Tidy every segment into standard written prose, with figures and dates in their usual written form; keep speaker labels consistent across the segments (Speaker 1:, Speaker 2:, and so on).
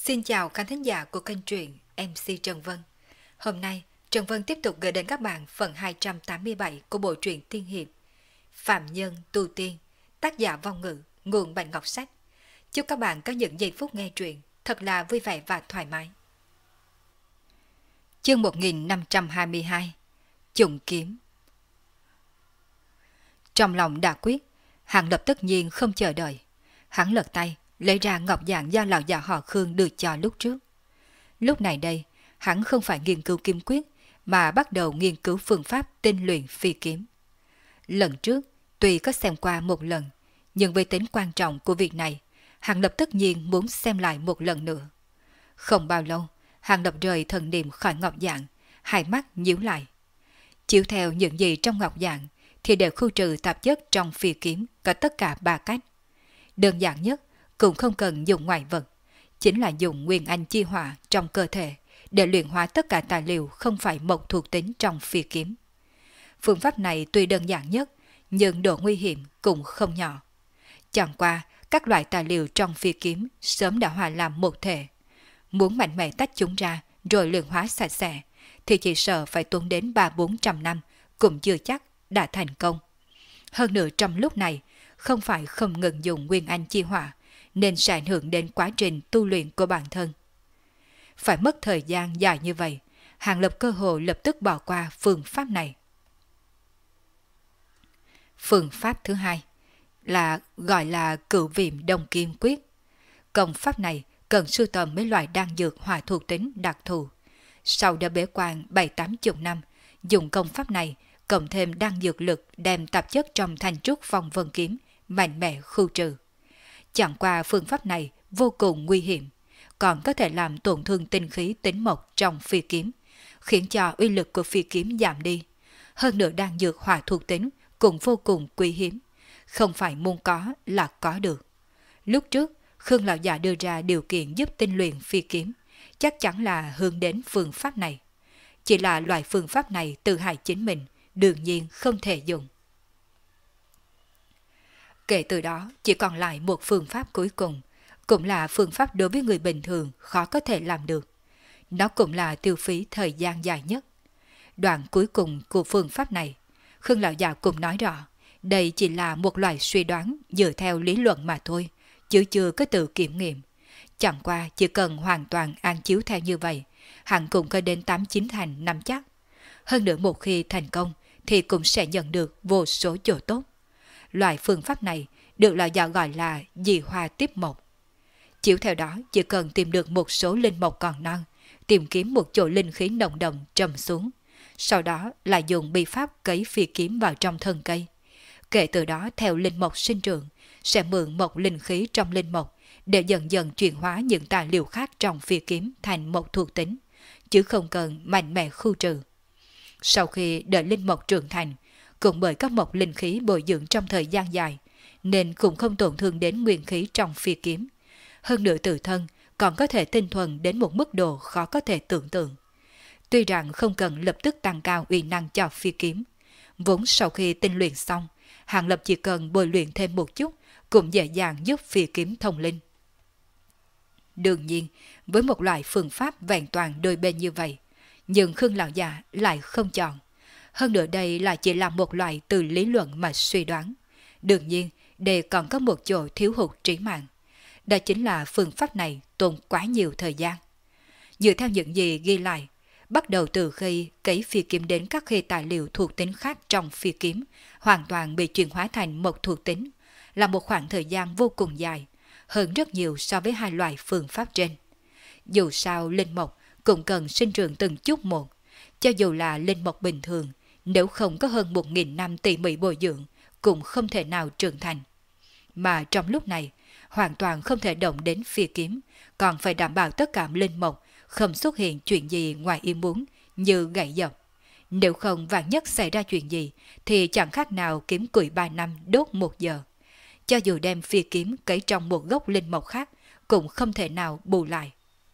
Speaker 1: Xin chào khán thính giả của kênh truyện MC Trần Vân. Hôm nay, Trần Vân tiếp tục gửi đến các bạn phần 287 của bộ truyện tiên hiệp Phạm Nhân Tu Tiên, tác giả Vong Ngữ, nguồn Bạch Ngọc Sách. Chúc các bạn có những giây phút nghe truyện thật là vui vẻ và thoải mái. Chương 1522 Trùng Kiếm. Trong lòng đã quyết, hắn lập tất nhiên không chờ đợi. Hắn lật tay, lấy ra ngọc dạng do lão già họ Khương được cho lúc trước. Lúc này đây, hắn không phải nghiên cứu kiếm quyết, mà bắt đầu nghiên cứu phương pháp tinh luyện phi kiếm. Lần trước, tuy có xem qua một lần, nhưng với tính quan trọng của việc này, hắn lập tất nhiên muốn xem lại một lần nữa. Không bao lâu, hắn lập rời thần niệm khỏi ngọc dạng, hai mắt nhíu lại. Chiếu theo những gì trong ngọc dạng, thì để khu trừ tạp chất trong phi kiếm có tất cả 3 cách. Đơn giản nhất, cũng không cần dùng ngoại vật, chính là dùng nguyên anh chi hỏa trong cơ thể để luyện hóa tất cả tài liệu không phải mộc thuộc tính trong phi kiếm. Phương pháp này tuy đơn giản nhất, nhưng độ nguy hiểm cũng không nhỏ. Chẳng qua, các loại tài liệu trong phi kiếm sớm đã hòa làm một thể. Muốn mạnh mẽ tách chúng ra rồi luyện hóa sạch sẽ, thì chỉ sợ phải tốn đến 300-400 năm, cũng chưa chắc đã thành công. Hơn nữa trong lúc này, không phải không ngừng dùng nguyên anh chi hỏa, nên sẽ ảnh hưởng đến quá trình tu luyện của bản thân. Phải mất thời gian dài như vậy, Hàng Lập cơ hồ lập tức bỏ qua phương pháp này. Phương pháp thứ hai gọi là Cửu Viêm Đồng Kim Quyết. Công pháp này cần sưu tầm mấy loại đan dược hỏa thuộc tính đặc thù. Sau đã bế quan 7-80 năm, dùng công pháp này cộng thêm đan dược lực đem tạp chất trong thanh trúc phong vân kiếm mạnh mẽ khu trừ. Chẳng qua phương pháp này vô cùng nguy hiểm, còn có thể làm tổn thương tinh khí tính mộc trong phi kiếm, khiến cho uy lực của phi kiếm giảm đi. Hơn nữa đan dược hỏa thuộc tính cũng vô cùng quý hiếm, không phải muốn có là có được. Lúc trước, Khương lão già đưa ra điều kiện giúp tinh luyện phi kiếm, chắc chắn là hướng đến phương pháp này. Chỉ là loại phương pháp này tự hại chính mình, đương nhiên không thể dùng. Kể từ đó, chỉ còn lại một phương pháp cuối cùng, cũng là phương pháp đối với người bình thường khó có thể làm được. Nó cũng là tiêu phí thời gian dài nhất. Đoạn cuối cùng của phương pháp này, Khương lão già cũng nói rõ, đây chỉ là một loại suy đoán dựa theo lý luận mà thôi, chứ chưa có tự kiểm nghiệm. Chẳng qua chỉ cần hoàn toàn an chiếu theo như vậy, hẳn cũng có đến 8-9 thành nắm chắc. Hơn nữa một khi thành công thì cũng sẽ nhận được vô số chỗ tốt. Loại phương pháp này được lão già gọi là dị hoa tiếp mộc. Chiếu theo đó chỉ cần tìm được một số linh mộc còn non, tìm kiếm một chỗ linh khí nồng đậm trầm xuống, sau đó là dùng bi pháp cấy phi kiếm vào trong thân cây. Kể từ đó theo linh mộc sinh trưởng, sẽ mượn một linh khí trong linh mộc để dần dần chuyển hóa những tài liệu khác trong phi kiếm thành mộc thuộc tính, chứ không cần mạnh mẽ khu trừ. Sau khi đợi linh mộc trưởng thành, cũng bởi các mộc linh khí bồi dưỡng trong thời gian dài, nên cũng không tổn thương đến nguyên khí trong phi kiếm. Hơn nữa tự thân còn có thể tinh thuần đến một mức độ khó có thể tưởng tượng. Tuy rằng không cần lập tức tăng cao uy năng cho phi kiếm, vốn sau khi tinh luyện xong, Hàng Lập chỉ cần bồi luyện thêm một chút cũng dễ dàng giúp phi kiếm thông linh. Đương nhiên, với một loại phương pháp vẹn toàn đôi bên như vậy, nhưng Khương lão già lại không chọn. Hơn nữa đây là chỉ là một loại từ lý luận mà suy đoán. Đương nhiên, đây còn có một chỗ thiếu hụt trí mạng. Đó chính là phương pháp này tốn quá nhiều thời gian. Dựa theo những gì ghi lại, bắt đầu từ khi cấy phi kiếm đến các khê tài liệu thuộc tính khác trong phi kiếm, hoàn toàn bị chuyển hóa thành mộc thuộc tính, là một khoảng thời gian vô cùng dài, hơn rất nhiều so với hai loại phương pháp trên. Dù sao linh mộc cũng cần sinh trưởng từng chút một, cho dù là linh mộc bình thường, nếu không có hơn 1.000 năm tỉ mỉ bồi dưỡng, cũng không thể nào trưởng thành. Mà trong lúc này, hoàn toàn không thể động đến phi kiếm, còn phải đảm bảo tất cả linh mộc không xuất hiện chuyện gì ngoài ý muốn như gãy dọc. Nếu không vạn nhất xảy ra chuyện gì, thì chẳng khác nào kiếm củi 3 năm đốt 1 giờ. Cho dù đem phi kiếm cấy trong một gốc linh mộc khác, cũng không thể nào bù lại.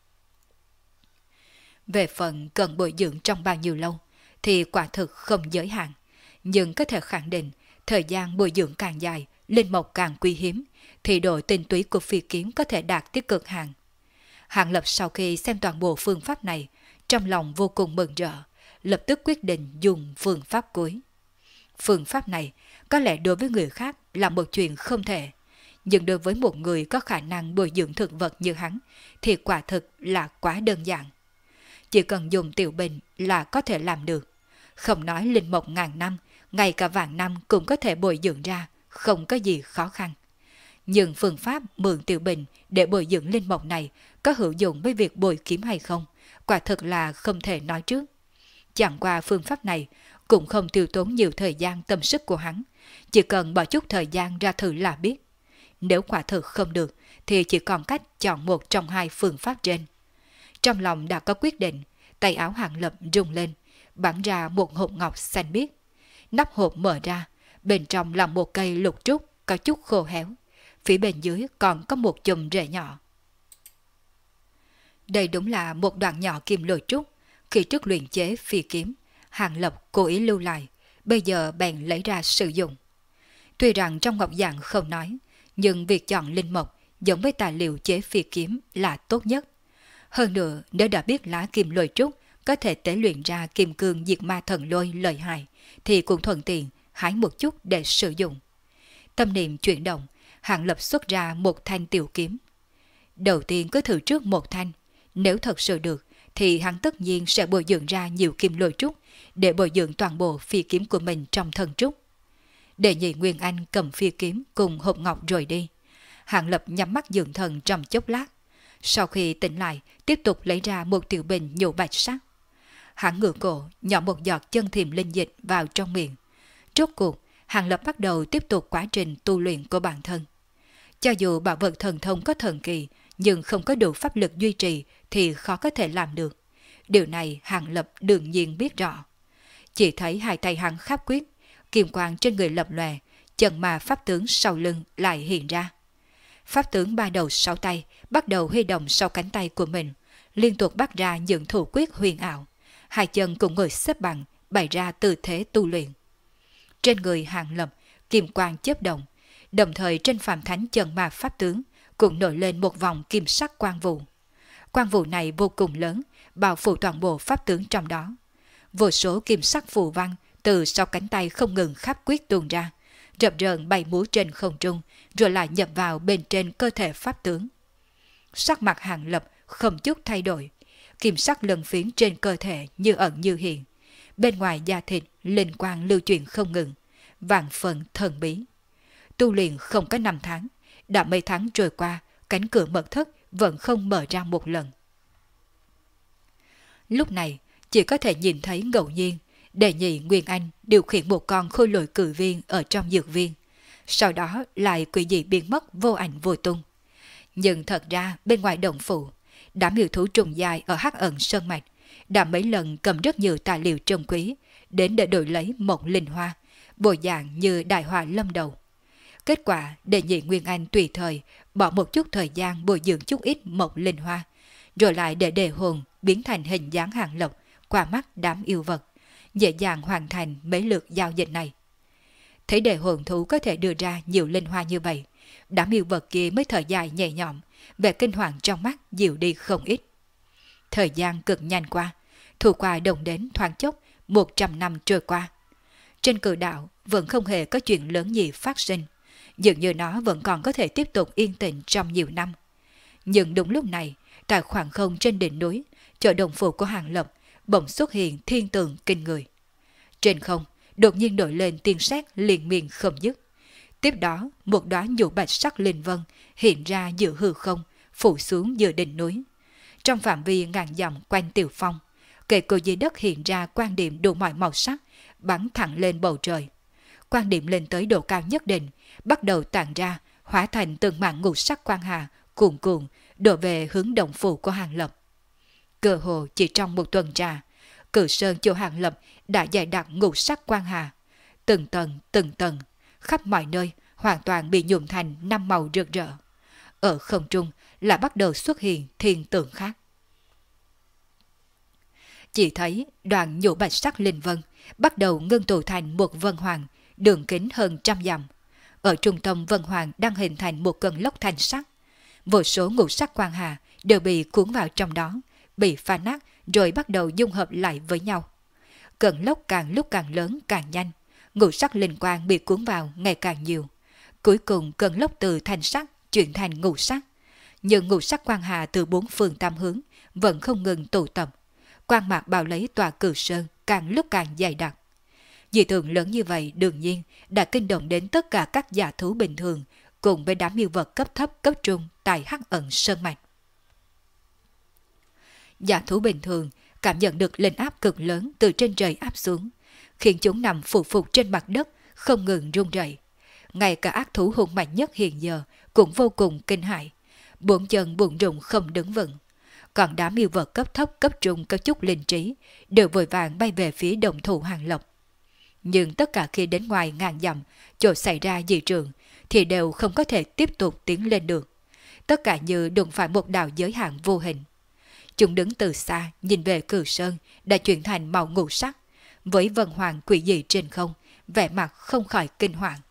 Speaker 1: Về phần cần bồi dưỡng trong bao nhiêu lâu, thì quả thực không giới hạn. Nhưng có thể khẳng định, thời gian bồi dưỡng càng dài, linh mộc càng quý hiếm, thì độ tinh túy của phi kiếm có thể đạt tới cực hạn. Hàng Lập sau khi xem toàn bộ phương pháp này, trong lòng vô cùng mừng rỡ, lập tức quyết định dùng phương pháp cuối. Phương pháp này có lẽ đối với người khác là một chuyện không thể, nhưng đối với một người có khả năng bồi dưỡng thực vật như hắn thì quả thực là quá đơn giản. Chỉ cần dùng tiểu bình là có thể làm được. Không nói linh mộc ngàn năm, ngay cả vạn năm cũng có thể bồi dưỡng ra, không có gì khó khăn. Nhưng phương pháp mượn tiểu bình để bồi dưỡng linh mộc này có hữu dụng với việc bồi kiếm hay không, quả thực là không thể nói trước. Chẳng qua phương pháp này cũng không tiêu tốn nhiều thời gian tâm sức của hắn, chỉ cần bỏ chút thời gian ra thử là biết. Nếu quả thực không được thì chỉ còn cách chọn một trong hai phương pháp trên. Trong lòng đã có quyết định, tay áo Hàng Lập rung lên, bắn ra một hộp ngọc xanh biếc. Nắp hộp mở ra, bên trong là một cây lục trúc có chút khô héo, phía bên dưới còn có một chùm rễ nhỏ. Đây đúng là một đoạn nhỏ kim lôi trúc, khi trước luyện chế phi kiếm, Hàng Lập cố ý lưu lại, bây giờ bèn lấy ra sử dụng. Tuy rằng trong ngọc giảng không nói, nhưng việc chọn linh mộc giống với tài liệu chế phi kiếm là tốt nhất. Hơn nữa, nếu đã biết lá kim lôi trúc có thể tế luyện ra kim cương diệt ma thần lôi lợi hại, thì cũng thuận tiện hái một chút để sử dụng. Tâm niệm chuyển động, Hàng Lập xuất ra một thanh tiểu kiếm. Đầu tiên cứ thử trước một thanh, nếu thật sự được thì hắn tất nhiên sẽ bồi dưỡng ra nhiều kim lôi trúc để bồi dưỡng toàn bộ phi kiếm của mình trong thân trúc. Đệ nhị Nguyên Anh cầm phi kiếm cùng hộp ngọc rồi đi. Hàng Lập nhắm mắt dưỡng thần trong chốc lát. Sau khi tỉnh lại, tiếp tục lấy ra một tiểu bình nhũ bạch sắc. Hắn ngửa cổ, nhỏ một giọt chân thiềm linh dịch vào trong miệng. Rốt cuộc, Hàng Lập bắt đầu tiếp tục quá trình tu luyện của bản thân. Cho dù bảo vật thần thông có thần kỳ, nhưng không có đủ pháp lực duy trì thì khó có thể làm được. Điều này Hàng Lập đương nhiên biết rõ. Chỉ thấy hai tay hắn khắp quyết, kim quang trên người lập lòe, chân mà pháp tướng sau lưng lại hiện ra. Pháp tướng ba đầu sáu tay bắt đầu huy động sau cánh tay của mình, liên tục bắt ra những thủ quyết huyền ảo. Hai chân cũng ngồi xếp bằng, bày ra tư thế tu luyện. Trên người Hàng Lập, kim quang chớp động, đồng thời trên phàm thánh chân ma pháp tướng cũng nổi lên một vòng kim sắc quang vụ. Quang vụ này vô cùng lớn, bao phủ toàn bộ pháp tướng trong đó. Vô số kim sắc phù văn từ sau cánh tay không ngừng khắp quyết tuôn ra, rập rờn bay múa trên không trung, rồi lại nhập vào bên trên cơ thể pháp tướng. Sắc mặt Hàng Lập không chút thay đổi, kim sắc lân phiến trên cơ thể như ẩn như hiện. Bên ngoài da thịt linh quang lưu chuyển không ngừng, vạn phần thần bí. Tu luyện không có 5 tháng, đã mấy tháng trôi qua, cánh cửa mật thất vẫn không mở ra một lần. Lúc này, chỉ có thể nhìn thấy ngẫu nhiên, đệ nhị Nguyên Anh điều khiển một con khôi lỗi cử viên ở trong dược viên, sau đó lại quỷ dị biến mất vô ảnh vô tung. Nhưng thật ra bên ngoài động phủ, đám yêu thú trùng dài ở Hắc Ẩn Sơn Mạch đã mấy lần cầm rất nhiều tài liệu trân quý đến để đổi lấy một linh hoa, bộ dạng như đại họa lâm đầu. Kết quả đệ nhị Nguyên Anh tùy thời bỏ một chút thời gian bồi dưỡng chút ít một linh hoa, rồi lại để đề hồn biến thành hình dáng Hàng Lập qua mắt đám yêu vật, dễ dàng hoàn thành mấy lượt giao dịch này. Thấy đề hồn thú có thể đưa ra nhiều linh hoa như vậy, đám yêu vật kia mới thở dài nhẹ nhõm, vẻ kinh hoàng trong mắt dịu đi không ít. Thời gian cực nhanh qua, thu qua đồng đến thoáng chốc 100 năm trôi qua. Trên cử đạo vẫn không hề có chuyện lớn gì phát sinh, dường như nó vẫn còn có thể tiếp tục yên tĩnh trong nhiều năm. Nhưng đúng lúc này, tại khoảng không trên đỉnh núi, chỗ đồng phủ của Hàng Lập bỗng xuất hiện thiên tượng kinh người. Trên không, đột nhiên nổi lên tiếng sét liên miên không dứt. Tiếp đó, một đóa nhũ bạch sắc linh vân hiện ra giữa hư không, phủ xuống giữa đỉnh núi. Trong phạm vi ngàn dặm quanh Tiểu Phong, kể cô dưới đất hiện ra quan điểm đủ mọi màu sắc, bắn thẳng lên bầu trời. Quan điểm lên tới độ cao nhất định, bắt đầu tản ra, hóa thành từng mảng ngũ sắc quang hà, cuồn cuộn, đổ về hướng động phủ của Hàng Lập. Cơ hồ chỉ trong một tuần trà, cử sơn chỗ Hàng Lập đã dày đặc ngũ sắc quang hà. Từng tầng, khắp mọi nơi hoàn toàn bị nhuộm thành 5 màu rực rỡ. Ở không trung là bắt đầu xuất hiện thiên tượng khác. Chỉ thấy đoàn nhũ bạch sắc linh vân bắt đầu ngưng tụ thành một vân hoàng, đường kính hơn 100 dặm. Ở trung tâm vân hoàng đang hình thành một cơn lốc thanh sắc. Vô số ngũ sắc quang hà đều bị cuốn vào trong đó, bị phá nát rồi bắt đầu dung hợp lại với nhau. Cơn lốc càng lúc càng lớn càng nhanh, ngũ sắc linh quang bị cuốn vào ngày càng nhiều. Cuối cùng cơn lốc từ thanh sắc chuyển thành ngũ sắc. Nhưng ngũ sắc quang hà từ bốn phương tam hướng vẫn không ngừng tụ tập. Quang mạc bao lấy tòa Cử Sơn càng lúc càng dày đặc. Dị tượng lớn như vậy đương nhiên đã kinh động đến tất cả các giả thú bình thường cùng với đám yêu vật cấp thấp cấp trung tại Hắc Ẩn Sơn Mạch. Giả thú bình thường cảm nhận được linh áp cực lớn từ trên trời áp xuống, khiến chúng nằm phủ phục trên mặt đất không ngừng run rẩy. Ngay cả ác thú hung mạnh nhất hiện giờ cũng vô cùng kinh hãi, bốn chân buồn rụng không đứng vững. Còn đám yêu vật cấp thấp cấp trung có chút linh trí đều vội vàng bay về phía đồng thủ Hàng Lập. Nhưng tất cả khi đến ngoài ngàn dặm chỗ xảy ra dị trường thì đều không có thể tiếp tục tiến lên được. Tất cả như đụng phải một đạo giới hạn vô hình. Chúng đứng từ xa nhìn về Cử Sơn đã chuyển thành màu ngũ sắc, với vân hoàng quỷ dị trên không, vẻ mặt không khỏi kinh hoàng.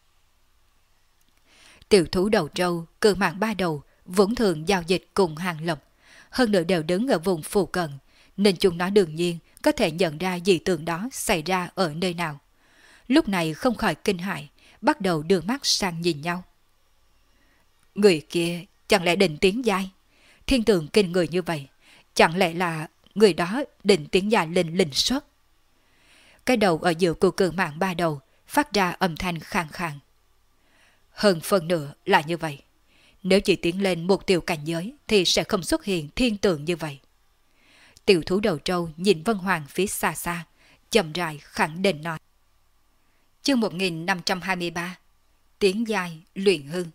Speaker 1: Tiểu thú đầu trâu, cự mạng ba đầu vốn thường giao dịch cùng Hàng Lập, hơn nữa đều đứng ở vùng phụ cận, nên chúng nó đương nhiên có thể nhận ra dị tượng đó xảy ra ở nơi nào. Lúc này không khỏi kinh hãi, bắt đầu đưa mắt sang nhìn nhau. Người kia chẳng lẽ định tiến giai? Thiên tượng kinh người như vậy, chẳng lẽ là người đó định tiến giai lên linh xuất? Cái đầu ở giữa của cự mạng ba đầu phát ra âm thanh khàn khàn. Hơn phần nửa là như vậy. Nếu chỉ tiến lên một tiểu cảnh giới thì sẽ không xuất hiện thiên tượng như vậy. Tiểu thú đầu trâu nhìn Vân Hoàng phía xa xa, chậm rãi khẳng định nói. Chương 1523 Tiến giai luyện hương.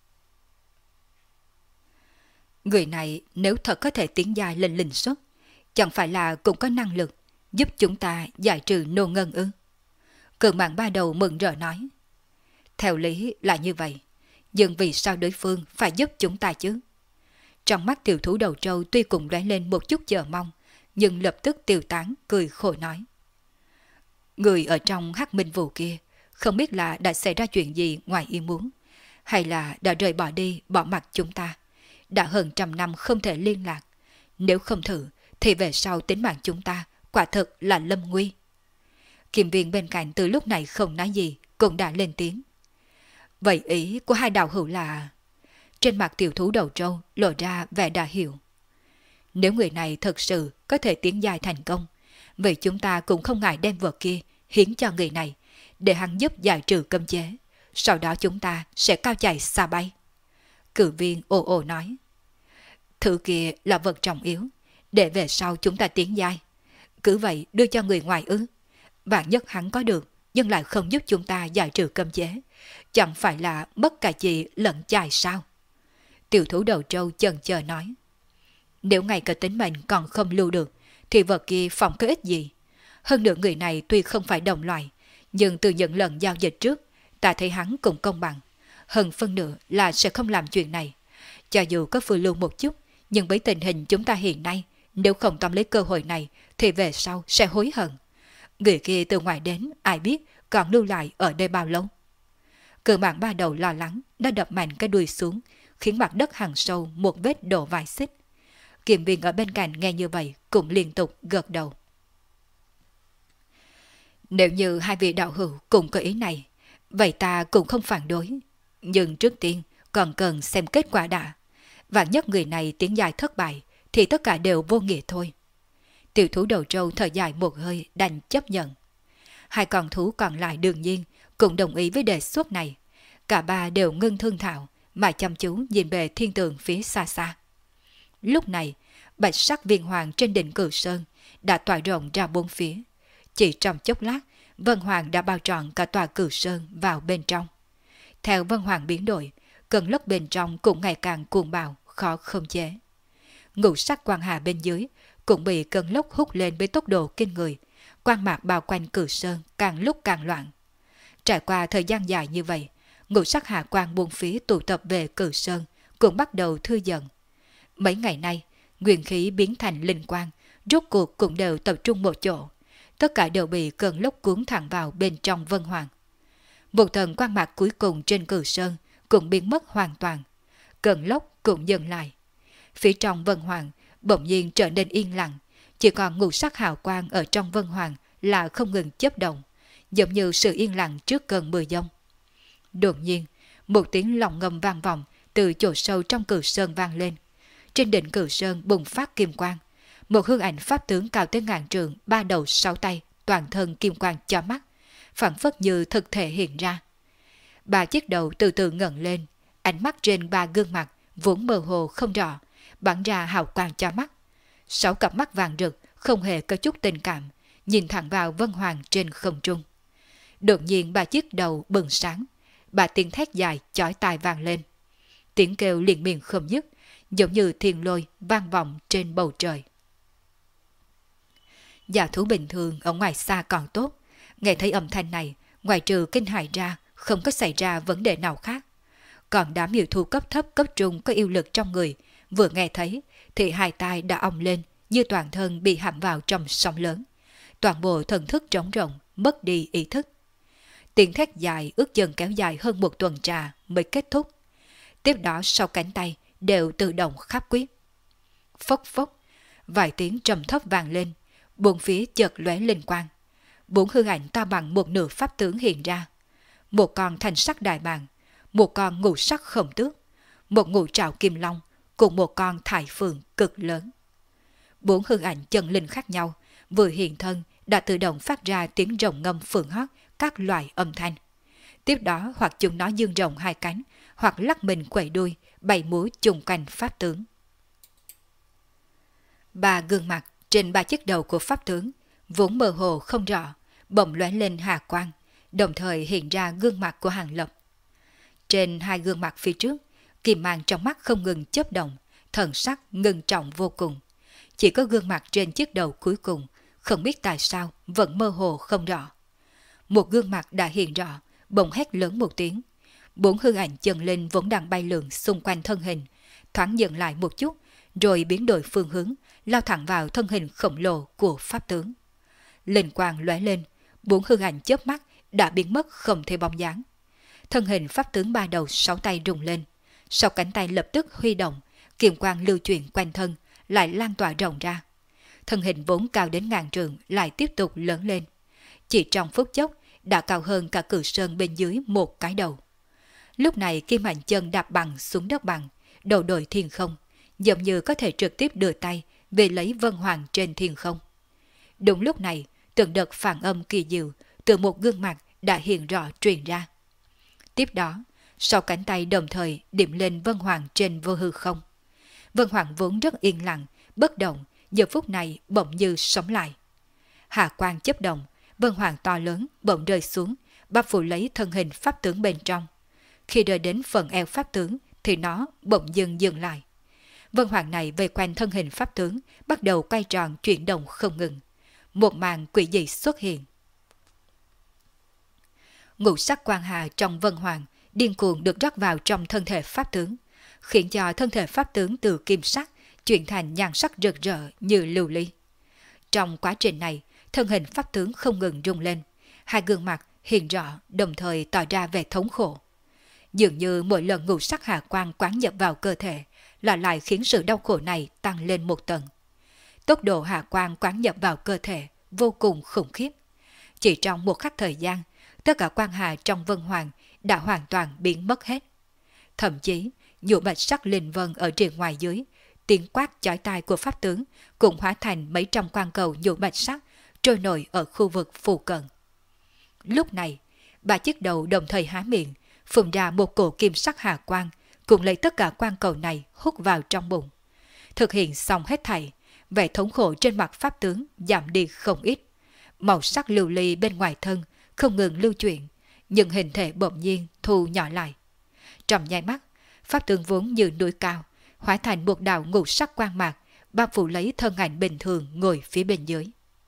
Speaker 1: Người này nếu thật có thể tiến giai lên linh xuất, chẳng phải là cũng có năng lực giúp chúng ta giải trừ nô ngân ư? Cự mạng ba đầu mừng rỡ nói. Theo lý là như vậy, nhưng vì sao đối phương phải giúp chúng ta chứ? Trong mắt tiểu thú đầu trâu tuy cũng lóe lên một chút chờ mong, nhưng lập tức tiêu tán cười khổ nói. Người ở trong Hắc Minh Vụ kia không biết là đã xảy ra chuyện gì ngoài ý muốn, hay là đã rời bỏ đi bỏ mặt chúng ta. Đã hơn 100 năm không thể liên lạc, nếu không thử thì về sau tính mạng chúng ta quả thực là lâm nguy. Kim Viên bên cạnh từ lúc này không nói gì cũng đã lên tiếng. Vậy ý của hai đạo hữu là... Trên mặt tiểu thú đầu trâu lộ ra vẻ đã hiểu. Nếu người này thật sự có thể tiến giai thành công, vậy chúng ta cũng không ngại đem vật kia hiến cho người này, để hắn giúp giải trừ cấm chế. Sau đó chúng ta sẽ cao chạy xa bay. Cử viên ồ ồ nói. Thứ kia là vật trọng yếu, để về sau chúng ta tiến giai. Cứ vậy đưa cho người ngoài ư? Vạn nhất hắn có được, nhưng lại không giúp chúng ta giải trừ cấm chế, chẳng phải là mất cả chị lẫn chài sao? Tiểu thú đầu trâu chần chờ nói. Nếu ngay cả tính mệnh còn không lưu được, thì vật kia phòng có ích gì? Hơn nữa người này tuy không phải đồng loại, nhưng từ những lần giao dịch trước, ta thấy hắn cũng công bằng. Hơn phân nửa là sẽ không làm chuyện này. Cho dù có phiêu lưu một chút, nhưng với tình hình chúng ta hiện nay, nếu không tóm lấy cơ hội này, thì về sau sẽ hối hận. Người kia từ ngoài đến, ai biết còn lưu lại ở đây bao lâu? Cự mạng ba đầu lo lắng, đã đập mạnh cái đuôi xuống, khiến mặt đất hằn sâu một vết đổ vài xích. Kiểm viên ở bên cạnh nghe như vậy cũng liên tục gật đầu. Nếu như hai vị đạo hữu cũng có ý này, vậy ta cũng không phản đối. Nhưng trước tiên còn cần xem kết quả đã. Vạn nhất người này tiến dài thất bại thì tất cả đều vô nghĩa thôi. Tiểu thú đầu trâu thở dài một hơi đành chấp nhận. Hai con thú còn lại đương nhiên cũng đồng ý với đề xuất này. Cả ba đều ngưng thương thảo mà chăm chú nhìn về thiên tường phía xa xa. Lúc này, bạch sắc viên hoàng trên đỉnh Cử Sơn đã tỏa rộng ra bốn phía. Chỉ trong chốc lát, vân hoàng đã bao trọn cả tòa Cử Sơn vào bên trong. Theo vân hoàng biến đổi, cơn lốc bên trong cũng ngày càng cuồng bạo, khó khống chế. Ngũ sắc quang hà bên dưới cũng bị cơn lốc hút lên với tốc độ kinh người, quang mạc bao quanh Cử Sơn càng lúc càng loạn. Trải qua thời gian dài như vậy, ngũ sắc hạ quang buôn phía tụ tập về Cử Sơn cũng bắt đầu thư dần. Mấy ngày nay, nguyên khí biến thành linh quang, rốt cuộc cũng đều tập trung một chỗ. Tất cả đều bị cơn lốc cuốn thẳng vào bên trong vân hoàng. Một thần quang mạc cuối cùng trên Cử Sơn cũng biến mất hoàn toàn. Cơn lốc cũng dừng lại. Phía trong vân hoàng bỗng nhiên trở nên yên lặng, chỉ còn ngũ sắc hào quang ở trong vân hoàng là không ngừng chớp động, giống như sự yên lặng trước cơn mưa giông. Đột nhiên, một tiếng lòng ngầm vang vọng từ chỗ sâu trong cửu sơn vang lên. Trên đỉnh cửu sơn bùng phát kim quang, một hư ảnh pháp tướng cao tới ngàn trượng, ba đầu sáu tay, toàn thân kim quang chói mắt, phảng phất như thực thể hiện ra. Ba chiếc đầu từ từ ngẩng lên, ánh mắt trên ba gương mặt vốn mơ hồ không rõ, bắn ra hào quang chói mắt. Sáu cặp mắt vàng rực không hề có chút tình cảm, nhìn thẳng vào vân hoàng trên không trung. Đột nhiên ba chiếc đầu bừng sáng, ba tiếng thét dài chói tai vang lên. Tiếng kêu liên miên không dứt, giống như thiên lôi vang vọng trên bầu trời. Giả thú bình thường ở ngoài xa còn tốt, nghe thấy âm thanh này, ngoài trừ kinh hãi ra, không có xảy ra vấn đề nào khác. Còn đám yêu thú cấp thấp cấp trung có yêu lực trong người, vừa nghe thấy thì hai tai đã ong lên, như toàn thân bị hãm vào trong sóng lớn. Toàn bộ thần thức trống rỗng, mất đi ý thức. Tiếng thét dài ước chừng kéo dài hơn một tuần trà mới kết thúc. Tiếp đó sau cánh tay đều tự động khắp quyết. Phốc phốc, vài tiếng trầm thấp vang lên, bốn phía chợt lóe linh quang. Bốn hư ảnh to bằng một nửa pháp tướng hiện ra. Một con thanh sắc đại bàng, một con ngũ sắc khổng tước, một ngũ trảo kim long, cùng một con thải phượng cực lớn. Bốn hư ảnh chân linh khác nhau, vừa hiện thân đã tự động phát ra tiếng rồng ngâm phượng hót các loại âm thanh. Tiếp đó hoặc chúng nó dương rộng hai cánh, hoặc lắc mình quẩy đuôi, bày múa chung quanh pháp tướng. Ba gương mặt trên ba chiếc đầu của pháp tướng vốn mơ hồ không rõ, bỗng lóe lên hà quang, đồng thời hiện ra gương mặt của Hàng Lập. Trên hai gương mặt phía trước, kim mang trong mắt không ngừng chớp động, thần sắc ngưng trọng vô cùng. Chỉ có gương mặt trên chiếc đầu cuối cùng, không biết tại sao vẫn mơ hồ không rõ. Một gương mặt đã hiện rõ, bỗng hét lớn một tiếng. Bốn hư ảnh chân linh vốn đang bay lượn xung quanh thân hình, thoáng dừng lại một chút, rồi biến đổi phương hướng, lao thẳng vào thân hình khổng lồ của pháp tướng. Linh quang lóe lên, bốn hư ảnh chớp mắt đã biến mất không thấy bóng dáng. Thân hình pháp tướng ba đầu sáu tay rung lên, sau cánh tay lập tức huy động, kiềm quang lưu chuyển quanh thân, lại lan tỏa rộng ra. Thân hình vốn cao đến ngàn trượng lại tiếp tục lớn lên. Chỉ trong phút chốc đã cao hơn cả cửu sơn bên dưới một cái đầu. Lúc này kim hành chân đạp bằng xuống đất bằng, đầu đội thiên không, giống như có thể trực tiếp đưa tay về lấy vân hoàng trên thiên không. Đúng lúc này, từng đợt phản âm kỳ diệu từ một gương mặt đã hiện rõ truyền ra. Tiếp đó, sau cánh tay đồng thời điểm lên vân hoàng trên vô hư không. Vân hoàng vốn rất yên lặng, bất động, giờ phút này bỗng như sống lại. Hạ quang chớp động, vân hoàng to lớn bỗng rơi xuống, bao phủ lấy thân hình pháp tướng bên trong. Khi rơi đến phần eo pháp tướng thì nó bỗng dừng lại. Vân hoàng này vây quanh thân hình pháp tướng bắt đầu quay tròn chuyển động không ngừng. Một màn quỷ dị xuất hiện. Ngũ sắc quang hà trong vân hoàng điên cuồng được rót vào trong thân thể pháp tướng, khiến cho thân thể pháp tướng từ kim sắc chuyển thành nhan sắc rực rỡ như lưu ly. Trong quá trình này, thân hình pháp tướng không ngừng rung lên, hai gương mặt hiện rõ đồng thời tỏ ra vẻ thống khổ. Dường như mỗi lần ngũ sắc hà quang quán nhập vào cơ thể là lại khiến sự đau khổ này tăng lên một tầng. Tốc độ hà quang quán nhập vào cơ thể vô cùng khủng khiếp. Chỉ trong một khắc thời gian, tất cả quang hà trong vân hoàng đã hoàn toàn biến mất hết. Thậm chí, nhũ bạch sắc linh vân ở rìa ngoài dưới, tiếng quát chói tai của pháp tướng cũng hóa thành mấy trăm quang cầu nhũ bạch sắc trôi nổi ở khu vực phù cận. Lúc này, ba chiếc đầu đồng thời há miệng, phun ra một cổ kim sắc hà quang, cùng lấy tất cả quang cầu này hút vào trong bụng. Thực hiện xong hết thảy, vẻ thống khổ trên mặt pháp tướng giảm đi không ít. Màu sắc lưu ly bên ngoài thân không ngừng lưu chuyển, nhưng hình thể bỗng nhiên thu nhỏ lại. Trong nháy mắt, pháp tướng vốn như núi cao, hóa thành một đạo ngũ sắc quang mạc, bao phủ lấy thân ảnh bình thường ngồi phía bên dưới.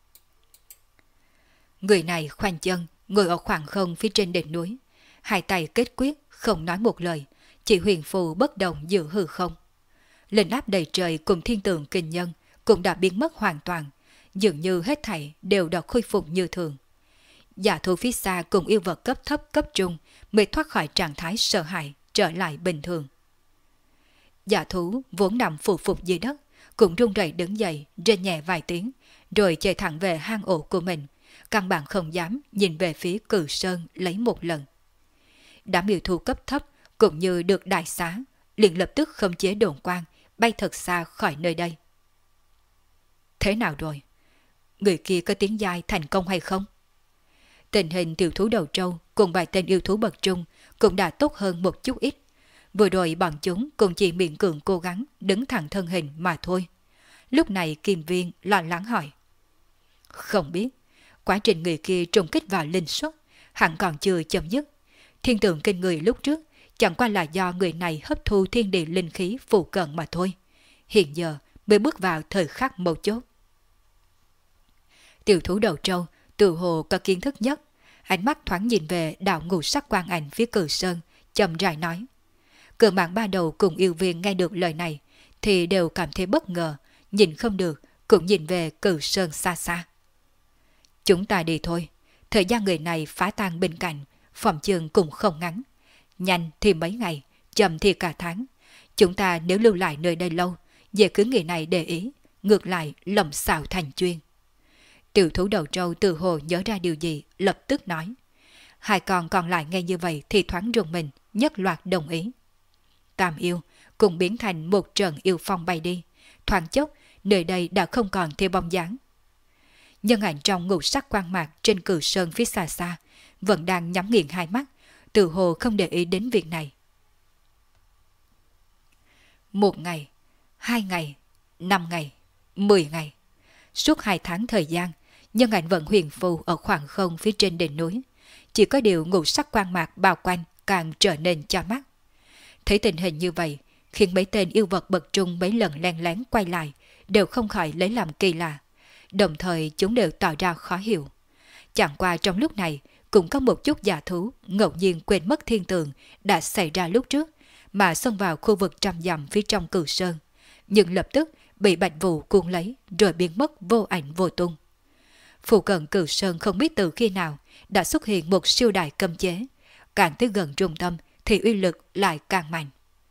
Speaker 1: Người này khoanh chân, ngồi ở khoảng không phía trên đỉnh núi, hai tay kết quyết, không nói một lời, chỉ huyền phù bất động giữa hư không. Linh áp đầy trời cùng thiên tượng kinh nhân cũng đã biến mất hoàn toàn, dường như hết thảy đều đã khôi phục như thường. Giả thú phía xa cùng yêu vật cấp thấp cấp trung mới thoát khỏi trạng thái sợ hãi, trở lại bình thường. Giả thú vốn nằm phù phục dưới đất, cũng run rẩy đứng dậy, rên nhẹ vài tiếng, rồi chạy thẳng về hang ổ của mình, căn bản không dám nhìn về phía Cử Sơn lấy một lần. Đám yêu thú cấp thấp cũng như được đại xá, liền lập tức khống chế đồn quang, bay thật xa khỏi nơi đây. Thế nào rồi? Người kia có tiếng giai thành công hay không? Tình hình tiểu thú đầu trâu cùng vài tên yêu thú bậc trung cũng đã tốt hơn một chút ít. Vừa rồi bọn chúng cũng chỉ miễn cưỡng cố gắng đứng thẳng thân hình mà thôi. Lúc này Kim Viên lo lắng hỏi. Không biết, quá trình người kia trùng kích vào linh suất hẳn còn chưa chấm dứt. Thiên tượng kinh người lúc trước chẳng qua là do người này hấp thu thiên địa linh khí phụ cận mà thôi. Hiện giờ mới bước vào thời khắc mấu chốt. Tiểu thú đầu trâu tự hồ có kiến thức nhất, ánh mắt thoáng nhìn về đạo ngũ sắc quang ảnh phía Cử Sơn, chậm rãi nói. Cự mạng ba đầu cùng yêu viên nghe được lời này thì đều cảm thấy bất ngờ, nhìn không được cũng nhìn về Cử Sơn xa xa. Chúng ta đi thôi, thời gian người này phá tan bên cạnh, phòng trường cũng không ngắn. Nhanh thì mấy ngày, chậm thì cả tháng. Chúng ta nếu lưu lại nơi đây lâu, dễ cứ người này để ý, ngược lại lầm xạo thành chuyên. Tiểu thú đầu trâu từ hồ nhớ ra điều gì, lập tức nói. Hai con còn lại nghe như vậy thì thoáng rùng mình, nhất loạt đồng ý. Tam yêu cùng biến thành một trận yêu phong bay đi, thoáng chốc nơi đây đã không còn theo bóng dáng. Nhân ảnh trong ngũ sắc quang mạc trên Cử Sơn phía xa xa vẫn đang nhắm nghiền hai mắt, từ hồ không để ý đến việc này. 1 ngày, 2 ngày, 5 ngày, 10 ngày. Suốt 2 tháng thời gian, nhân ảnh vẫn huyền phù ở khoảng không phía trên đỉnh núi. Chỉ có điều ngũ sắc quang mạc bao quanh càng trở nên cho mắt. Thấy tình hình như vậy, khiến mấy tên yêu vật bậc trung mấy lần len lén quay lại, đều không khỏi lấy làm kỳ lạ. Đồng thời chúng đều tỏ ra khó hiểu. Chẳng qua trong lúc này, cũng có một chút giả thú ngẫu nhiên quên mất thiên tượng đã xảy ra lúc trước, mà xông vào khu vực trăm dặm phía trong Cử Sơn, nhưng lập tức bị Bạch Vũ cuốn lấy rồi biến mất vô ảnh vô tung. Phụ cận Cử Sơn không biết từ khi nào đã xuất hiện một siêu đại cấm chế, càng tới gần trung tâm thì uy lực lại càng mạnh.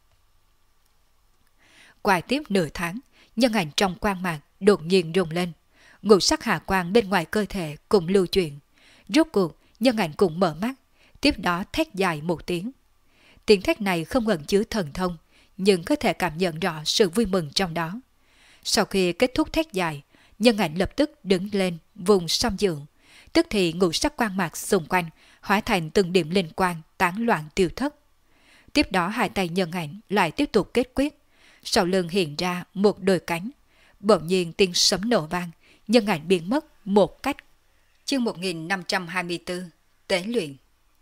Speaker 1: Qua tiếp nửa tháng, nhân ảnh trong quang mạc đột nhiên rung lên, ngũ sắc hạ quang bên ngoài cơ thể cùng lưu chuyển. Rốt cuộc nhân ảnh cũng mở mắt, tiếp đó thét dài một tiếng. Tiếng thét này không ẩn chứa thần thông, nhưng có thể cảm nhận rõ sự vui mừng trong đó. Sau khi kết thúc thét dài, nhân ảnh lập tức đứng lên vùng song dưỡng, tức thì ngũ sắc quang mạc xung quanh hóa thành từng điểm linh quang tán loạn tiêu thất. Tiếp đó hai tay nhân ảnh lại tiếp tục kết quyết, sau lưng hiện ra một đôi cánh. Bỗng nhiên tiếng sấm nổ vang, nhân ảnh biến mất một cách. Chương 1524 Tế luyện.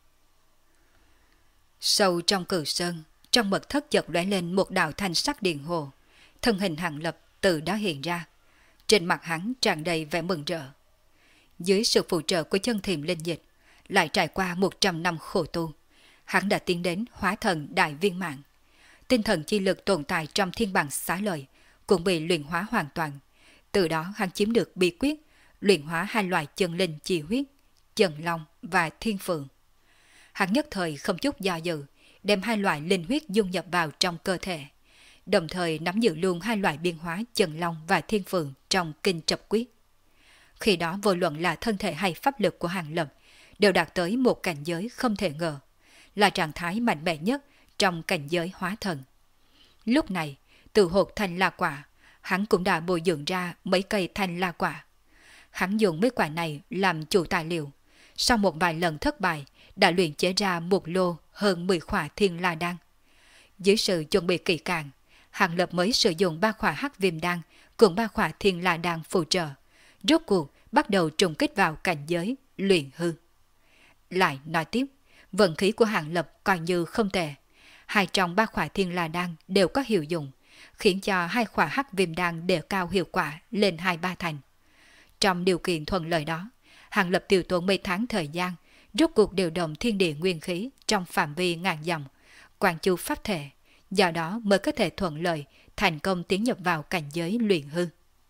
Speaker 1: Sâu trong Cử Sơn, trong mật thất chợt lóe lên một đạo thanh sắc điện hồ, thân hình Hàng Lập từ đó hiện ra. Trên mặt hắn tràn đầy vẻ mừng rỡ. Dưới sự phụ trợ của chân thiềm linh dịch, lại trải qua 100 năm khổ tu, hắn đã tiến đến hóa thần đại viên mãn. Tinh thần chi lực tồn tại trong thiên bằng xá lợi cũng bị luyện hóa hoàn toàn. Từ đó hắn chiếm được bí quyết luyện hóa hai loại chân linh chi huyết, Chân Long và Thiên Phượng. Hắn nhất thời không chút do dự, đem hai loại linh huyết dung nhập vào trong cơ thể, đồng thời nắm giữ luôn hai loại biên hóa Chân Long và Thiên Phượng trong kinh trập quyết. Khi đó vô luận là thân thể hay pháp lực của Hàng Lập đều đạt tới một cảnh giới không thể ngờ, là trạng thái mạnh mẽ nhất trong cảnh giới hóa thần. Lúc này, từ hột thanh la quả, hắn cũng đã bồi dưỡng ra mấy cây thanh la quả. Hắn dùng mấy quả này làm chủ tài liệu, sau một vài lần thất bại đã luyện chế ra một lô hơn 10 khỏa thiên la đan. Dưới sự chuẩn bị kỹ càng, Hàng Lập mới sử dụng 3 khỏa hắc viêm đan cùng 3 khỏa thiên la đan phụ trợ, rốt cuộc bắt đầu trùng kích vào cảnh giới luyện hư. Lại nói tiếp, vận khí của Hàng Lập coi như không tệ. 2 trong 3 khỏa thiên la đan đều có hiệu dụng, khiến cho 2 khỏa hắc viêm đan đề cao hiệu quả lên 2-3 thành. Trong điều kiện thuận lợi đó, Hàng Lập tiêu tốn mấy tháng thời gian, rốt cuộc điều động thiên địa nguyên khí trong phạm vi ngàn dặm, quán chu pháp thể, do đó mới có thể thuận lợi thành công tiến nhập vào cảnh giới luyện hư.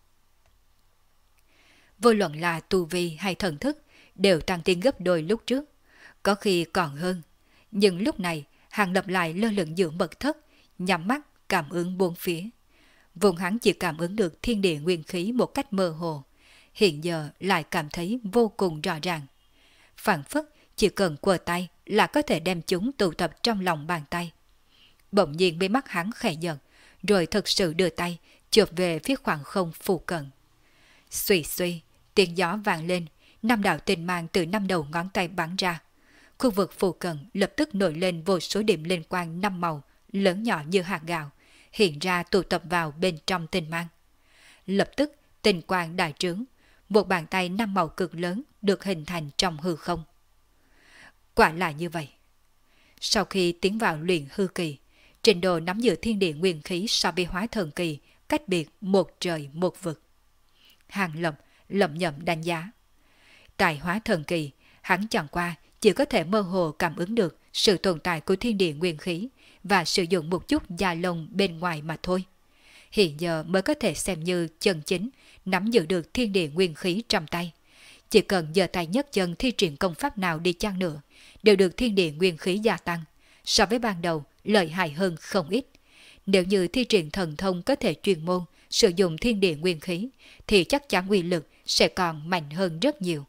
Speaker 1: Vô luận là tu vi hay thần thức đều tăng tiến gấp đôi lúc trước, có khi còn hơn. Nhưng lúc này Hàng Lập lại lơ lửng giữa mật thất, nhắm mắt cảm ứng bốn phía. Vùng hắn chỉ cảm ứng được thiên địa nguyên khí một cách mơ hồ, hiện giờ lại cảm thấy vô cùng rõ ràng. Phảng phất chỉ cần quờ tay là có thể đem chúng tụ tập trong lòng bàn tay. Bỗng nhiên bên mắt hắn khẽ giật, rồi thực sự đưa tay chộp về phía khoảng không phụ cận. Xuy xuy, tiếng gió vang lên, 5 đạo tinh mang từ 5 đầu ngón tay bắn ra. Khu vực phụ cận lập tức nổi lên vô số điểm liên quan 5 màu, lớn nhỏ như hạt gạo, hiện ra tụ tập vào bên trong tinh mang. Lập tức tinh quang đại trướng, một bàn tay 5 màu cực lớn được hình thành trong hư không. Quả là như vậy. Sau khi tiến vào luyện hư kỳ, trình độ nắm giữ thiên địa nguyên khí so với hóa thần kỳ cách biệt một trời một vực. Hàng Lập lẩm nhẩm đánh giá. Tại hóa thần kỳ, hắn chẳng qua chỉ có thể mơ hồ cảm ứng được sự tồn tại của thiên địa nguyên khí và sử dụng một chút da lông bên ngoài mà thôi. Hiện giờ mới có thể xem như chân chính nắm giữ được thiên địa nguyên khí trong tay. Chỉ cần giơ tay nhấc chân thi triển công pháp nào đi chăng nữa, đều được thiên địa nguyên khí gia tăng. So với ban đầu, lợi hại hơn không ít. Nếu như thi triển thần thông có thể chuyên môn sử dụng thiên địa nguyên khí, thì chắc chắn uy lực sẽ còn mạnh hơn rất nhiều.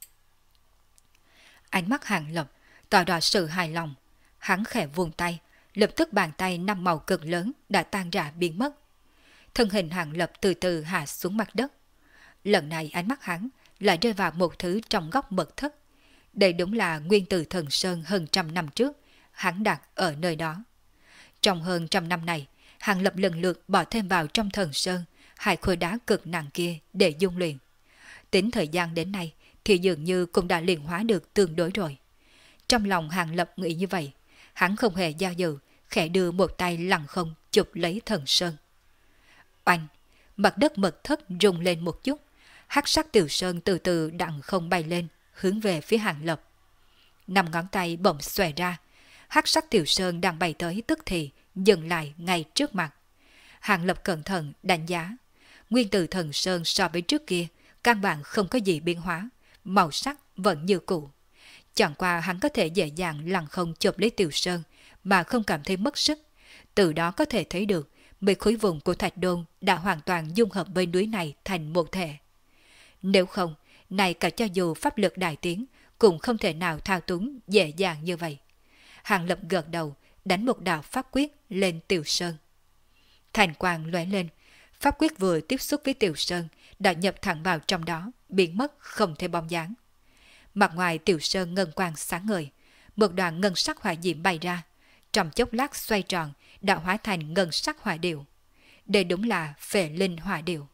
Speaker 1: Ánh mắt Hàng Lập tỏ rõ sự hài lòng. Hắn khẽ vuông tay, lập tức bàn tay 5 màu cực lớn đã tan rã biến mất. Thân hình Hàng Lập từ từ hạ xuống mặt đất. Lần này ánh mắt hắn lại rơi vào một thứ trong góc mật thất. Đây đúng là nguyên tử thần sơn hơn 100 năm trước, hắn đặt ở nơi đó. Trong hơn 100 năm này, Hàng Lập lần lượt bỏ thêm vào trong thần sơn 2 khối đá cực nặng kia để dung luyện. Tính thời gian đến nay thì dường như cũng đã luyện hóa được tương đối rồi. Trong lòng Hàng Lập nghĩ như vậy, hắn không hề do dự, khẽ đưa một tay lặng không chụp lấy thần sơn. Oanh, mặt đất mật thất rung lên một chút, hắc sắc tiểu sơn từ từ đặng không bay lên, hướng về phía Hàng Lập. 5 ngón tay bỗng xòe ra, hắc sắc tiểu sơn đang bay tới tức thì dừng lại ngay trước mặt. Hàng Lập cẩn thận đánh giá, nguyên tử thần sơn so với trước kia căn bản không có gì biến hóa, màu sắc vẫn như cũ. Chẳng qua hắn có thể dễ dàng lặng không chụp lấy tiểu sơn mà không cảm thấy mất sức. Từ đó có thể thấy được mấy khối vùng của Thạch Đôn đã hoàn toàn dung hợp với núi này thành một thể. Nếu không, này cả cho dù pháp lực đại tiến cũng không thể nào thao túng dễ dàng như vậy. Hàng Lập gật đầu, đánh một đạo pháp quyết lên tiểu sơn. Thành quang lóe lên, pháp quyết vừa tiếp xúc với tiểu sơn đã nhập thẳng vào trong đó, biến mất không thể bóng dáng. Mặt ngoài tiểu sơn ngân quang sáng ngời, một đoạn ngân sắc hỏa diễm bay ra, trong chốc lát xoay tròn đã hóa thành ngân sắc hỏa điệu. Đây đúng là phệ linh hỏa điệu.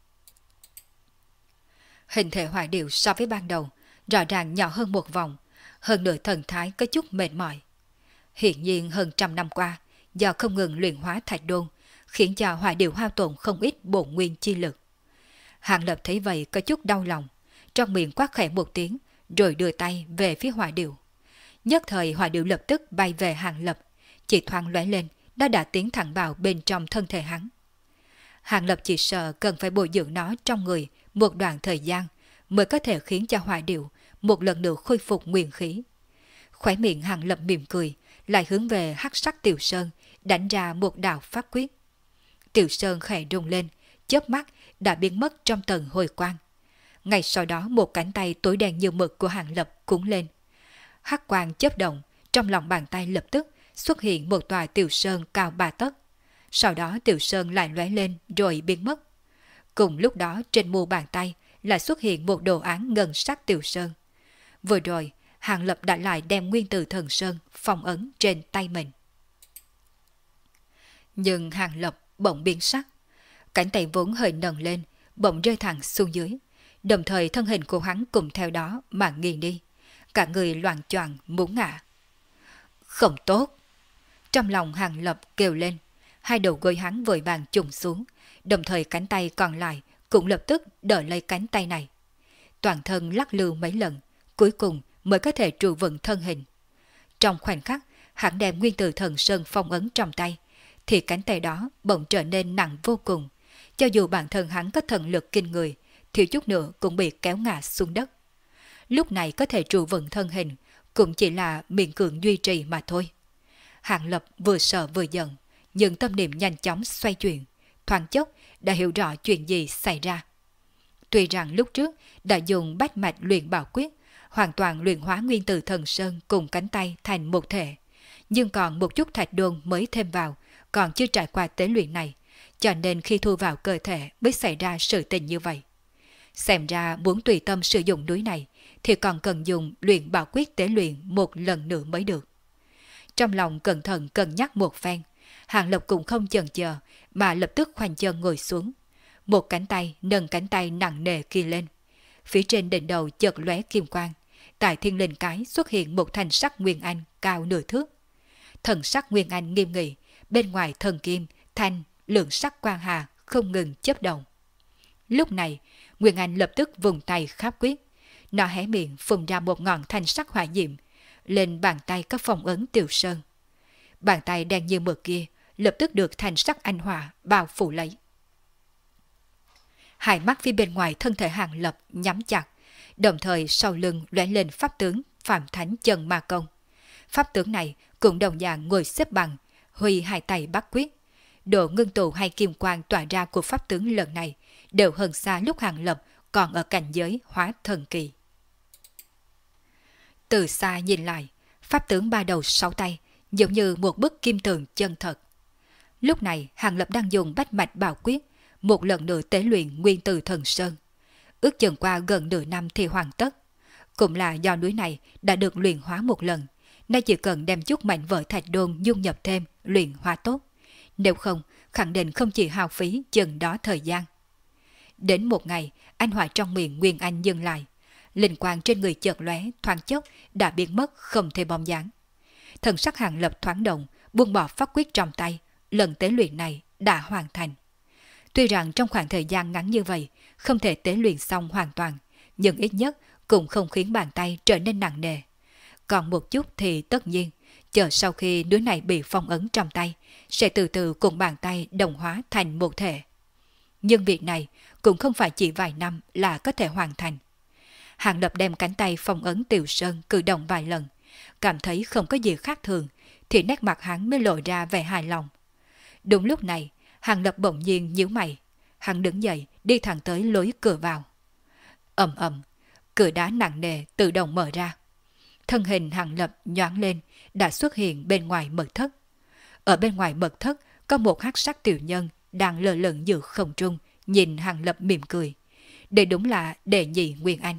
Speaker 1: Hình thể hỏa điệu so với ban đầu rõ ràng nhỏ hơn một vòng, hơn nửa thần thái có chút mệt mỏi. Hiện nhiên hơn 100 năm qua, do không ngừng luyện hóa Thạch Đôn, khiến cho hỏa điệu hao tổn không ít bổn nguyên chi lực. Hàng Lập thấy vậy có chút đau lòng, trong miệng quát khẽ một tiếng, rồi đưa tay về phía hỏa điệu. Nhất thời hỏa điệu lập tức bay về Hàng Lập, chỉ thoáng lóe lên, nó đã tiến thẳng vào bên trong thân thể hắn. Hàng Lập chỉ sợ cần phải bồi dưỡng nó trong người một đoạn thời gian mới có thể khiến cho hỏa điệu một lần nữa khôi phục nguyên khí. Khóe miệng Hàng Lập mỉm cười, lại hướng về hắc sắc tiểu sơn đánh ra một đạo pháp quyết. Tiểu sơn khẽ rung lên, chớp mắt đã biến mất trong tầng hồi quang. Ngay sau đó một cánh tay tối đen như mực của Hàng Lập cuốn lên. Hắc quang chớp động, trong lòng bàn tay lập tức xuất hiện một tòa tiểu sơn cao 3 tấc. Sau đó tiểu sơn lại lóe lên rồi biến mất. Cùng lúc đó trên mu bàn tay lại xuất hiện một đồ án ngân sắc tiểu sơn. Vừa rồi, Hàng Lập đã lại đem nguyên tử thần sơn phong ấn trên tay mình. Nhưng Hàng Lập bỗng biến sắc. Cánh tay vốn hơi nâng lên, bỗng rơi thẳng xuống dưới. Đồng thời thân hình của hắn cùng theo đó mà nghiêng đi. Cả người loạng choạng muốn ngã. Không tốt! Trong lòng Hàng Lập kêu lên. Hai đầu gối hắn vội vàng chùng xuống. Đồng thời cánh tay còn lại cũng lập tức đỡ lấy cánh tay này. Toàn thân lắc lư mấy lần, cuối cùng mới có thể trụ vững thân hình. Trong khoảnh khắc, hắn đem nguyên tử thần sơn phong ấn trong tay, thì cánh tay đó bỗng trở nên nặng vô cùng. Cho dù bản thân hắn có thần lực kinh người, thiếu chút nữa cũng bị kéo ngã xuống đất. Lúc này có thể trụ vững thân hình, cũng chỉ là miễn cưỡng duy trì mà thôi. Hàng Lập vừa sợ vừa giận, nhưng tâm niệm nhanh chóng xoay chuyển, thoáng chốc đã hiểu rõ chuyện gì xảy ra. Tuy rằng lúc trước đã dùng bách mạch luyện bảo quyết, hoàn toàn luyện hóa nguyên tử thần sơn cùng cánh tay thành một thể, nhưng còn một chút thạch đôn mới thêm vào, còn chưa trải qua tế luyện này, cho nên khi thu vào cơ thể mới xảy ra sự tình như vậy. Xem ra muốn tùy tâm sử dụng núi này thì còn cần dùng luyện bảo quyết tế luyện một lần nữa mới được. Trong lòng cẩn thận cân nhắc một phen, Hàng Lập cũng không chần chờ mà lập tức khoanh chân ngồi xuống. Một cánh tay nâng cánh tay nặng nề kia lên. Phía trên đỉnh đầu chợt lóe kim quang, tại thiên linh cái xuất hiện một thanh sắc nguyên anh cao nửa thước. Thần sắc nguyên anh nghiêm nghị, bên ngoài thần kim, thanh, lượng sắc quang hà không ngừng chớp động. Lúc này, Nguyên Anh lập tức vùng tay kháp quyết, nó hé miệng phun ra một ngọn thanh sắc hỏa diệm, lên bàn tay có phong ấn Tiểu Sơn. Bàn tay đen như mực kia lập tức được thanh sắc anh hỏa bao phủ lấy. Hai mắt phía bên ngoài thân thể Hàng Lập nhắm chặt, đồng thời sau lưng lóe lên pháp tướng Phạm Thánh Chân Ma Công. Pháp tướng này cũng đồng dạng ngồi xếp bằng, huy hai tay bắt quyết. Độ ngưng tụ hay kim quang tỏa ra của pháp tướng lần này đều hơn xa lúc Hàng Lập còn ở cảnh giới hóa thần kỳ. Từ xa nhìn lại, pháp tướng ba đầu sáu tay giống như một bức kim tường chân thật. Lúc này Hàng Lập đang dùng bách mạch bảo quyết một lần nữa tế luyện nguyên tử thần sơn. Ước chừng qua gần nửa năm thì hoàn tất. Cũng là do núi này đã được luyện hóa một lần, nay chỉ cần đem chút mảnh vỡ thạch đôn dung nhập thêm luyện hóa tốt. Nếu không, khẳng định không chỉ hao phí chừng đó thời gian. Đến một ngày, anh hỏa trong miệng Nguyên Anh dừng lại. Linh quang trên người chợt lóe, thoáng chốc đã biến mất không thể bóng dáng. Thần sắc Hàng Lập thoáng động, buông bỏ pháp quyết trong tay, lần tế luyện này đã hoàn thành. Tuy rằng trong khoảng thời gian ngắn như vậy, không thể tế luyện xong hoàn toàn, nhưng ít nhất cũng không khiến bàn tay trở nên nặng nề. Còn một chút thì tất nhiên, chờ sau khi đứa này bị phong ấn trong tay, sẽ từ từ cùng bàn tay đồng hóa thành một thể. Nhưng việc này cũng không phải chỉ vài năm là có thể hoàn thành. Hàng Lập đem cánh tay phong ấn Tiểu Sơn cử động vài lần, cảm thấy không có gì khác thường, thì nét mặt hắn mới lộ ra vẻ hài lòng. Đúng lúc này, Hàng Lập bỗng nhiên nhíu mày, hắn đứng dậy đi thẳng tới lối cửa vào. Ầm ầm, cửa đá nặng nề tự động mở ra. Thân hình Hàng Lập nhoáng lên, đã xuất hiện bên ngoài mật thất. Ở bên ngoài mật thất có một hắc sắc tiểu nhân đang lơ lửng giữa không trung, nhìn Hàng Lập mỉm cười. Đây đúng là đệ nhị Nguyên Anh.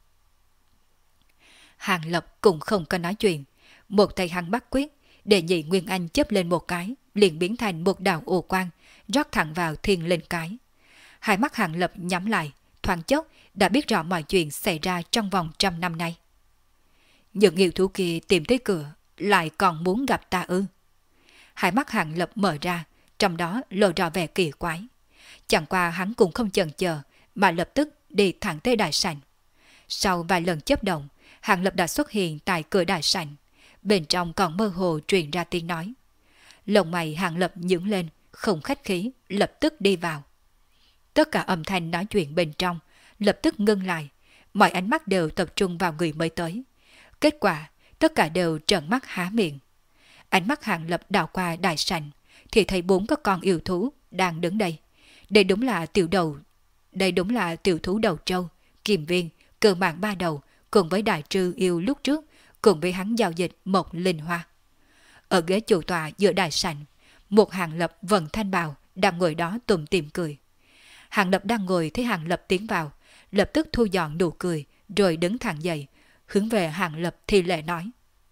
Speaker 1: Hàng Lập cũng không có nói chuyện, một tay hắn bắt quyết, đệ nhị Nguyên Anh chớp lên một cái, liền biến thành một đạo ô quang, rót thẳng vào thiên linh cái. Hai mắt Hàng Lập nhắm lại, thoáng chốc đã biết rõ mọi chuyện xảy ra trong vòng 100 năm nay. Những yêu thú kia tìm tới cửa, lại còn muốn gặp ta ư? Hai mắt Hàng Lập mở ra, trong đó lộ rõ vẻ kỳ quái. Chẳng qua hắn cũng không chần chờ, mà lập tức đi thẳng tới đại sảnh. Sau vài lần chớp động, Hàng Lập đã xuất hiện tại cửa đại sảnh. Bên trong còn mơ hồ truyền ra tiếng nói. Lông mày Hàng Lập nhướng lên, không khách khí, lập tức đi vào. Tất cả âm thanh nói chuyện bên trong lập tức ngưng lại, mọi ánh mắt đều tập trung vào người mới tới. Kết quả, tất cả đều trợn mắt há miệng. Ánh mắt Hàng Lập đảo qua đại sảnh, thì thấy 4 cái con yêu thú đang đứng đây. Đây đúng là tiểu thú đầu trâu, Kim Viên, Cự Mạn ba đầu, cùng với đại trư yêu lúc trước, cùng với hắn giao dịch một linh hoa. Ở ghế chủ tọa giữa đại sảnh, một Hàng Lập vận thanh bào đang ngồi đó tủm tỉm cười. Hàng Lập đang ngồi thấy Hàng Lập tiến vào, lập tức thu dọn nụ cười, rồi đứng thẳng dậy, hướng về Hàng Lập thi lễ nói.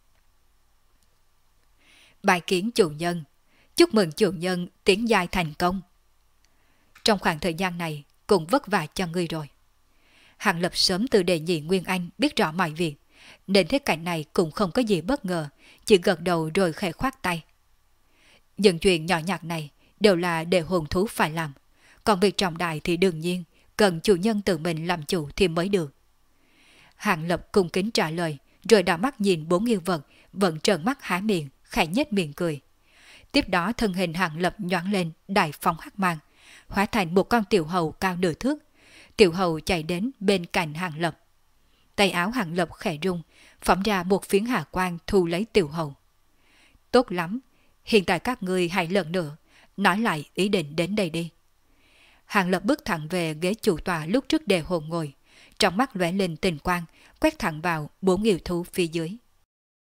Speaker 1: Bài kiến chủ nhân, chúc mừng chủ nhân tiến giai thành công. Trong khoảng thời gian này cũng vất vả cho ngươi rồi. Hàng Lập sớm từ đệ nhị Nguyên Anh biết rõ mọi việc, nên thế cảnh này cũng không có gì bất ngờ, chỉ gật đầu rồi khẽ khoát tay. Những chuyện nhỏ nhặt này đều là để hồn thú phải làm, còn việc trọng đại thì đương nhiên cần chủ nhân tự mình làm chủ thì mới được. Hàng Lập cung kính trả lời, rồi đảo mắt nhìn 4 yêu vật vẫn trợn mắt há miệng, khẽ nhếch miệng cười. Tiếp đó thân hình Hàng Lập nhoáng lên, đại phóng hắc mang, hóa thành một con tiểu hầu cao nửa thước. Tiểu hầu chạy đến bên cạnh Hàng Lập. Tay áo Hàng Lập khẽ rung, phóng ra một phiến hà quang thu lấy tiểu hầu. Tốt lắm, Hiện tại các ngươi hãy lần nữa, nói lại ý định đến đây đi. Hàng Lập bước thẳng về ghế chủ tọa lúc trước đề hồn ngồi, trong mắt lóe lên tình quang, quét thẳng vào 4 yêu thú phía dưới.